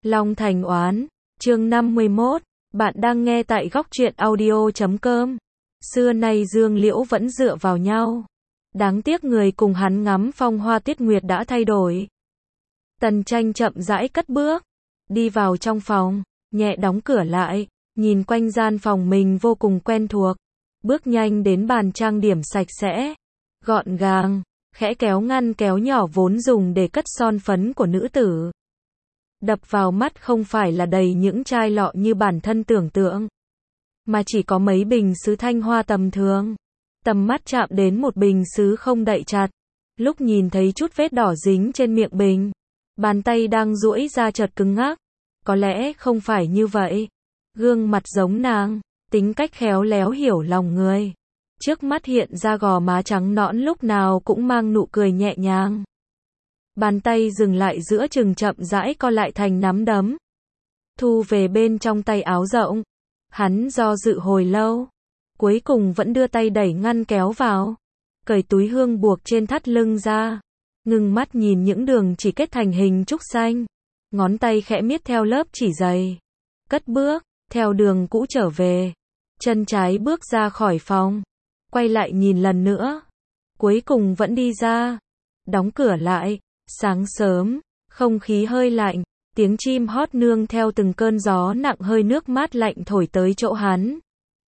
Long Thành Oán, chương 51, bạn đang nghe tại góc truyện audio.com. Xưa nay Dương Liễu vẫn dựa vào nhau. Đáng tiếc người cùng hắn ngắm phong hoa tuyết nguyệt đã thay đổi. Tần Tranh chậm rãi cất bước, đi vào trong phòng, nhẹ đóng cửa lại, nhìn quanh gian phòng mình vô cùng quen thuộc. Bước nhanh đến bàn trang điểm sạch sẽ, gọn gàng, khẽ kéo ngăn kéo nhỏ vốn dùng để cất son phấn của nữ tử. Đập vào mắt không phải là đầy những chai lọ như bản thân tưởng tượng, mà chỉ có mấy bình sứ thanh hoa tầm thường. Tầm mắt chạm đến một bình sứ không đậy chặt, lúc nhìn thấy chút vết đỏ dính trên miệng bình, bàn tay đang duỗi ra chợt cứng ngắc. Có lẽ không phải như vậy. Gương mặt giống nàng, tính cách khéo léo hiểu lòng người. Trước mắt hiện ra gò má trắng nõn lúc nào cũng mang nụ cười nhẹ nhàng. Bàn tay dừng lại giữa chừng chậm rãi co lại thành nắm đấm. Thu về bên trong tay áo rộng. Hắn do dự hồi lâu. Cuối cùng vẫn đưa tay đẩy ngăn kéo vào. Cởi túi hương buộc trên thắt lưng ra. Ngưng mắt nhìn những đường chỉ kết thành hình trúc xanh. Ngón tay khẽ miết theo lớp chỉ dày. Cất bước, theo đường cũ trở về. Chân trái bước ra khỏi phòng. Quay lại nhìn lần nữa. Cuối cùng vẫn đi ra. Đóng cửa lại. Sáng sớm, không khí hơi lạnh, tiếng chim hót nương theo từng cơn gió nặng hơi nước mát lạnh thổi tới chỗ hắn.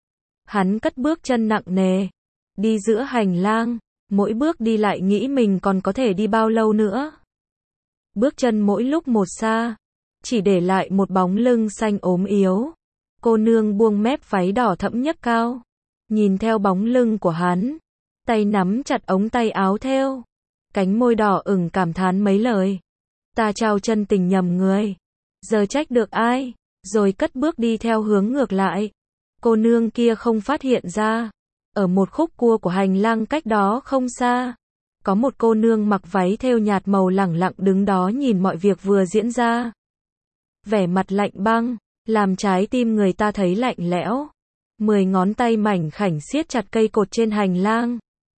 Hắn cất bước chân nặng nề, đi giữa hành lang, mỗi bước đi lại nghĩ mình còn có thể đi bao lâu nữa. Bước chân mỗi lúc một xa, chỉ để lại một bóng lưng xanh ốm yếu. Cô nương buông mép váy đỏ thẫm nhấc cao, nhìn theo bóng lưng của hắn, tay nắm chặt ống tay áo thêu. Cánh môi đỏ ửng cảm thán mấy lời. Ta trao chân tình nhầm người. Giờ trách được ai? Rồi cất bước đi theo hướng ngược lại. Cô nương kia không phát hiện ra. Ở một khúc cua của hành lang cách đó không xa. Có một cô nương mặc váy thêu nhạt màu lẳng lặng đứng đó nhìn mọi việc vừa diễn ra. Vẻ mặt lạnh băng, làm trái tim người ta thấy lạnh lẽo. 10 ngón tay mảnh khảnh siết chặt cây cột trên hành lang.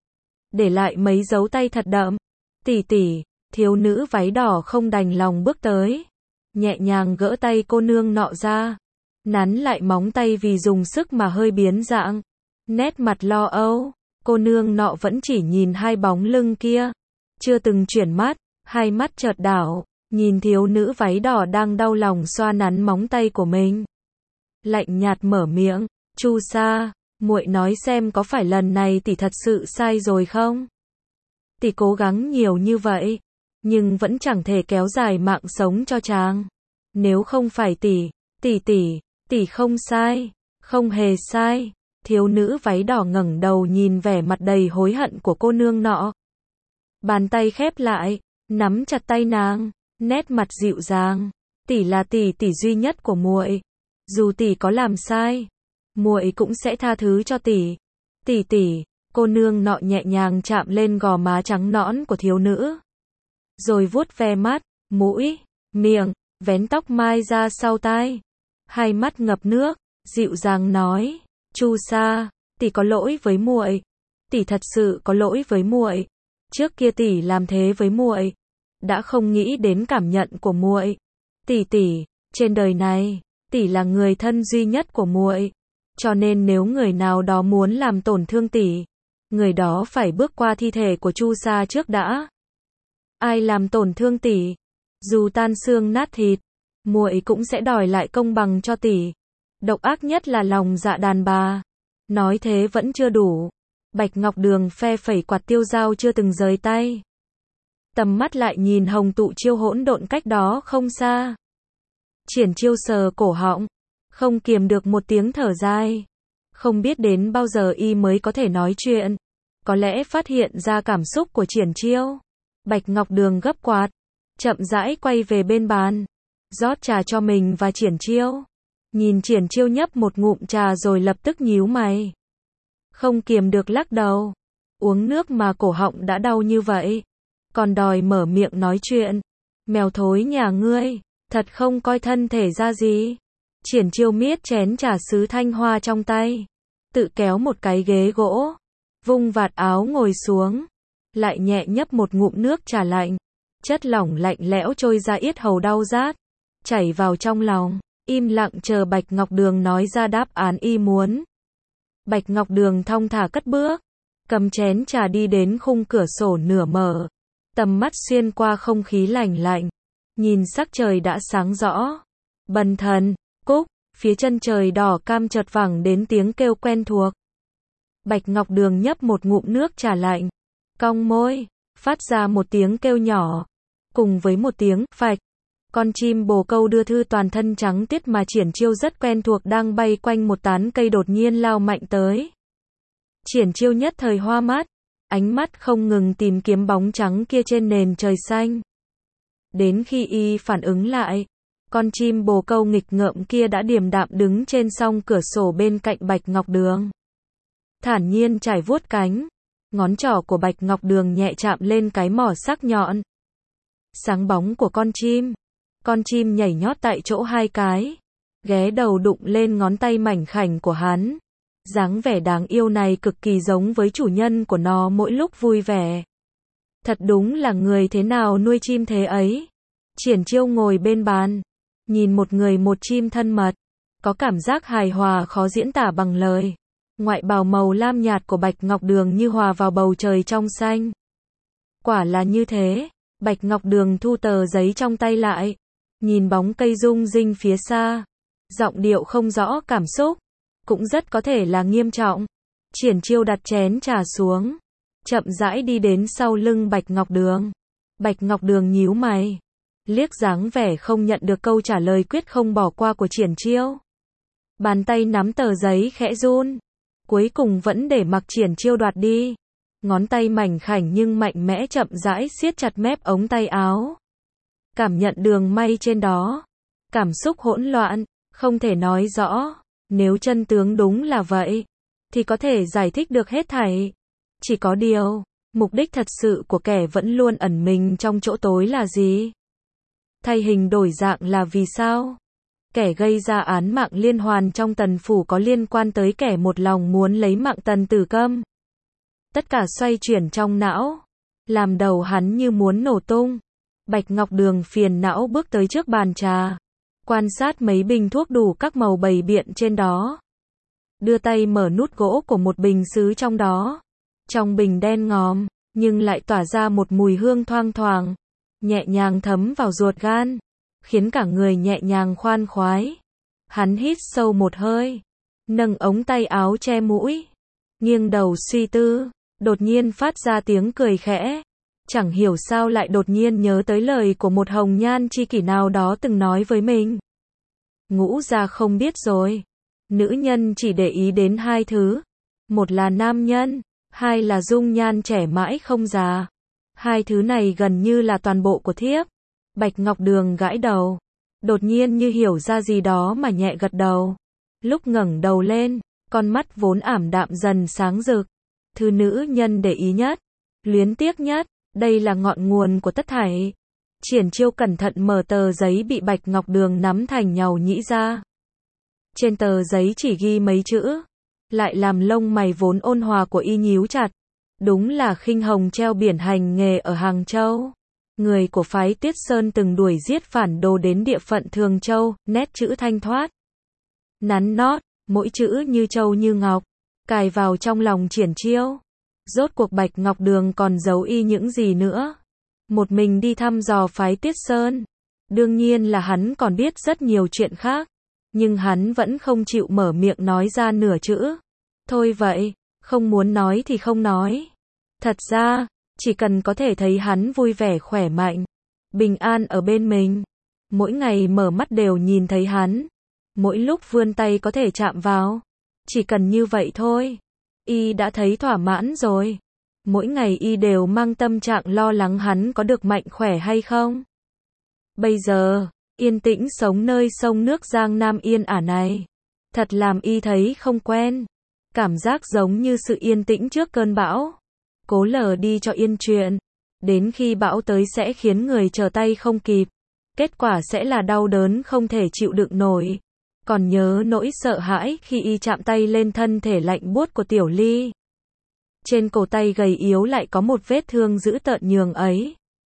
Để lại mấy dấu tay thật đậm. Tỷ tỷ, thiếu nữ váy đỏ không đành lòng bước tới. Nhẹ nhàng gỡ tay cô nương nọ ra. Nắn lại móng tay vì dùng sức mà hơi biến dạng. Nét mặt lo âu, cô nương nọ vẫn chỉ nhìn hai bóng lưng kia. Chưa từng chuyển mắt, hai mắt chợt đảo, nhìn thiếu nữ váy đỏ đang đau lòng xoa nắn móng tay của mình. Lạnh nhạt mở miệng, Chu Sa, muội nói xem có phải lần này tỷ thật sự sai rồi không? Tỷ cố gắng nhiều như vậy, nhưng vẫn chẳng thể kéo dài mạng sống cho chàng. Nếu không phải tỷ không sai, không hề sai. Thiếu nữ váy đỏ ngẩng đầu nhìn vẻ mặt đầy hối hận của cô nương nọ. Bàn tay khép lại, nắm chặt tay nàng, nét mặt dịu dàng. Tỷ là tỷ duy nhất của muội. Dù tỷ có làm sai, muội cũng sẽ tha thứ cho tỷ. Tỷ. Cô nương nọ nhẹ nhàng chạm lên gò má trắng nõn của thiếu nữ. Rồi vuốt ve mắt, mũi, miệng, vén tóc mai ra sau tai. Hai mắt ngập nước, dịu dàng nói, Chu Sa, tỷ có lỗi với muội. Tỷ thật sự có lỗi với muội. Trước kia tỷ làm thế với muội, đã không nghĩ đến cảm nhận của muội. Tỷ, trên đời này, tỷ là người thân duy nhất của muội. Cho nên nếu người nào đó muốn làm tổn thương tỷ, người đó phải bước qua thi thể của Chu Sa trước đã. Ai làm tổn thương tỷ, dù tan xương nát thịt, muội cũng sẽ đòi lại công bằng cho tỷ. Độc ác nhất là lòng dạ đàn bà. Nói thế vẫn chưa đủ. Bạch Ngọc Đường phe phẩy quạt tiêu dao chưa từng rời tay. Tầm mắt lại nhìn Hồng Tụ Chiêu hỗn độn cách đó không xa. Triển Chiêu sờ cổ họng, không kiềm được một tiếng thở dài. Không biết đến bao giờ y mới có thể nói chuyện. Có lẽ phát hiện ra cảm xúc của Triển Chiêu. Bạch Ngọc Đường gấp quạt, chậm rãi quay về bên bàn, rót trà cho mình và Triển Chiêu. Nhìn Triển Chiêu nhấp một ngụm trà rồi lập tức nhíu mày. Không kiềm được lắc đầu. Uống nước mà cổ họng đã đau như vậy, còn đòi mở miệng nói chuyện. Mèo thối nhà ngươi, thật không coi thân thể ra gì. Triển Chiêu miết chén trà sứ thanh hoa trong tay, tự kéo một cái ghế gỗ, vung vạt áo ngồi xuống, lại nhẹ nhấp một ngụm nước trà lạnh. Chất lỏng lạnh lẽo trôi ra yết hầu đau rát. chảy vào trong lòng, im lặng chờ Bạch Ngọc Đường nói ra đáp án y muốn. Bạch Ngọc Đường thong thả cất bước, cầm chén trà đi đến khung cửa sổ nửa mở, tầm mắt xuyên qua không khí lạnh lạnh, nhìn sắc trời đã sáng rõ. Bần thần, Cúc, phía chân trời đỏ cam chợt vẳng đến tiếng kêu quen thuộc. Bạch Ngọc Đường nhấp một ngụm nước trà lạnh, cong môi, phát ra một tiếng kêu nhỏ, cùng với một tiếng phạch. Con chim bồ câu đưa thư toàn thân trắng tiết mà Triển Chiêu rất quen thuộc đang bay quanh một tán cây đột nhiên lao mạnh tới. Triển Chiêu nhất thời hoa mắt, ánh mắt không ngừng tìm kiếm bóng trắng kia trên nền trời xanh. Đến khi y phản ứng lại, con chim bồ câu nghịch ngợm kia đã điềm đạm đứng trên song cửa sổ bên cạnh Bạch Ngọc Đường. Thản nhiên trải vuốt cánh, ngón trỏ của Bạch Ngọc Đường nhẹ chạm lên cái mỏ sắc nhọn. Sáng bóng của con chim nhảy nhót tại chỗ hai cái, ghé đầu đụng lên ngón tay mảnh khảnh của hắn. Dáng vẻ đáng yêu này cực kỳ giống với chủ nhân của nó mỗi lúc vui vẻ. Thật đúng là người thế nào nuôi chim thế ấy. Triển Chiêu ngồi bên bàn, nhìn một người một chim thân mật, có cảm giác hài hòa khó diễn tả bằng lời. Ngoại bào màu lam nhạt của Bạch Ngọc Đường như hòa vào bầu trời trong xanh. Quả là như thế, Bạch Ngọc Đường thu tờ giấy trong tay lại, nhìn bóng cây rung rinh phía xa, giọng điệu không rõ cảm xúc, cũng rất có thể là nghiêm trọng. Triển Chiêu đặt chén trà xuống, chậm rãi đi đến sau lưng Bạch Ngọc Đường. Bạch Ngọc Đường nhíu mày, liếc dáng vẻ không nhận được câu trả lời quyết không bỏ qua của Triển Chiêu. Bàn tay nắm tờ giấy khẽ run, cuối cùng vẫn để mặc Triển Chiêu đoạt đi. Ngón tay mảnh khảnh nhưng mạnh mẽ chậm rãi siết chặt mép ống tay áo. Cảm nhận đường may trên đó, cảm xúc hỗn loạn, không thể nói rõ. Nếu chân tướng đúng là vậy, thì có thể giải thích được hết thảy. Chỉ có điều, mục đích thật sự của kẻ vẫn luôn ẩn mình trong chỗ tối là gì? Thay hình đổi dạng là vì sao? Kẻ gây ra án mạng liên hoàn trong Tần phủ có liên quan tới kẻ một lòng muốn lấy mạng Tần Tử Câm. Tất cả xoay chuyển trong não, làm đầu hắn như muốn nổ tung. Bạch Ngọc Đường phiền não bước tới trước bàn trà, quan sát mấy bình thuốc đủ các màu bày biện trên đó. Đưa tay mở nút gỗ của một bình sứ trong đó. Trong bình đen ngòm, nhưng lại tỏa ra một mùi hương thoang thoảng, nhẹ nhàng thấm vào ruột gan, khiến cả người nhẹ nhàng khoan khoái. Hắn hít sâu một hơi, nâng ống tay áo che mũi, nghiêng đầu suy tư, đột nhiên phát ra tiếng cười khẽ. Chẳng hiểu sao lại đột nhiên nhớ tới lời của một hồng nhan chi kỷ nào đó từng nói với mình. Ngũ gia không biết rồi. Nữ nhân chỉ để ý đến hai thứ. Một là nam nhân, hai là dung nhan trẻ mãi không già. Hai thứ này gần như là toàn bộ của thiếp. Bạch Ngọc Đường gãi đầu, đột nhiên như hiểu ra gì đó mà nhẹ gật đầu. Lúc ngẩng đầu lên, con mắt vốn ảm đạm dần sáng rực. Thứ nữ nhân để ý nhất, luyến tiếc nhất, đây là ngọn nguồn của tất thảy. Triển Chiêu cẩn thận mở tờ giấy bị Bạch Ngọc Đường nắm thành nhàu nhĩ ra. Trên tờ giấy chỉ ghi mấy chữ, lại làm lông mày vốn ôn hòa của y nhíu chặt. Đúng là khinh hồng treo biển hành nghề ở Hàng Châu. Người của phái Tiết Sơn từng đuổi giết phản đồ đến địa phận Thường Châu, nét chữ thanh thoát, nắn nót, mỗi chữ như châu như ngọc, cài vào trong lòng Triển Chiêu. Rốt cuộc Bạch Ngọc Đường còn giấu y những gì nữa? Một mình đi thăm dò phái Tiết Sơn. Đương nhiên là hắn còn biết rất nhiều chuyện khác, nhưng hắn vẫn không chịu mở miệng nói ra nửa chữ. Thôi vậy, không muốn nói thì không nói. Thật ra, chỉ cần có thể thấy hắn vui vẻ khỏe mạnh, bình an ở bên mình, mỗi ngày mở mắt đều nhìn thấy hắn, mỗi lúc vươn tay có thể chạm vào, chỉ cần như vậy thôi, y đã thấy thỏa mãn rồi. Mỗi ngày y đều mang tâm trạng lo lắng hắn có được mạnh khỏe hay không. Bây giờ, yên tĩnh sống nơi sông nước Giang Nam yên ả này, thật làm y thấy không quen. Cảm giác giống như sự yên tĩnh trước cơn bão. Cố lờ đi cho yên chuyện. Đến khi bão tới sẽ khiến người trở tay không kịp. Kết quả sẽ là đau đớn không thể chịu đựng nổi. Còn nhớ nỗi sợ hãi khi y chạm tay lên thân thể lạnh buốt của Tiểu Ly. Trên cổ tay gầy yếu lại có một vết thương dữ tợn nhường ấy.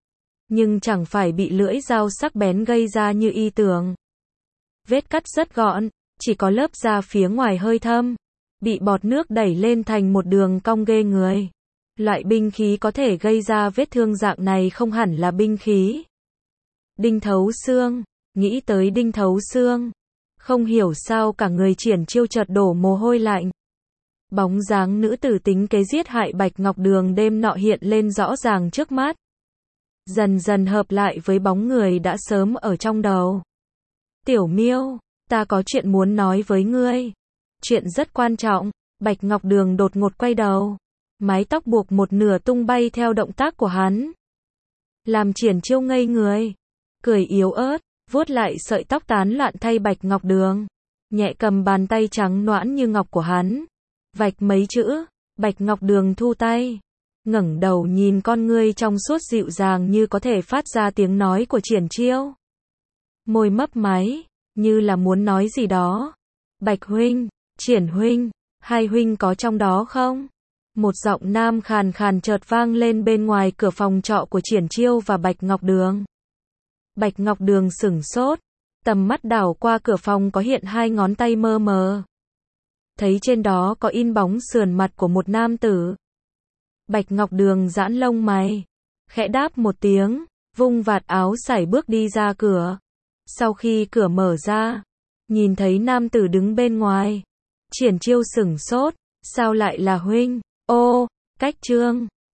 nhưng chẳng phải bị lưỡi dao sắc bén gây ra như y tưởng. Vết cắt rất gọn, chỉ có lớp da phía ngoài hơi thâm, bị bọt nước đẩy lên thành một đường cong ghê người. Loại binh khí có thể gây ra vết thương dạng này không hẳn là binh khí. Đinh thấu xương, nghĩ tới đinh thấu xương, không hiểu sao cả người Triển Chiêu chợt đổ mồ hôi lạnh. Bóng dáng nữ tử tính kế giết hại Bạch Ngọc Đường đêm nọ hiện lên rõ ràng trước mắt, dần dần hợp lại với bóng người đã sớm ở trong đầu. Tiểu Miêu, ta có chuyện muốn nói với ngươi. Chuyện rất quan trọng. Bạch Ngọc Đường đột ngột quay đầu, mái tóc buộc một nửa tung bay theo động tác của hắn, làm Triển Chiêu ngây người, cười yếu ớt, vuốt lại sợi tóc tán loạn thay Bạch Ngọc Đường, nhẹ cầm bàn tay trắng nõn như ngọc của hắn, vạch mấy chữ. Bạch Ngọc Đường thu tay, ngẩng đầu nhìn con ngươi trong suốt dịu dàng như có thể phát ra tiếng nói của Triển Chiêu. Môi mấp máy, như là muốn nói gì đó. Bạch huynh, Triển huynh, hai huynh có trong đó không? Một giọng nam khàn khàn chợt vang lên bên ngoài cửa phòng trọ của Triển Chiêu và Bạch Ngọc Đường. Bạch Ngọc Đường sửng sốt, tầm mắt đảo qua cửa phòng có hiện hai ngón tay mơ mờ. Thấy trên đó có in bóng sườn mặt của một nam tử. Bạch Ngọc Đường giãn lông mày, khẽ đáp một tiếng, vung vạt áo sải bước đi ra cửa. Sau khi cửa mở ra, nhìn thấy nam tử đứng bên ngoài, Triển Chiêu sửng sốt, sao lại là huynh? Ô, Cách Trương.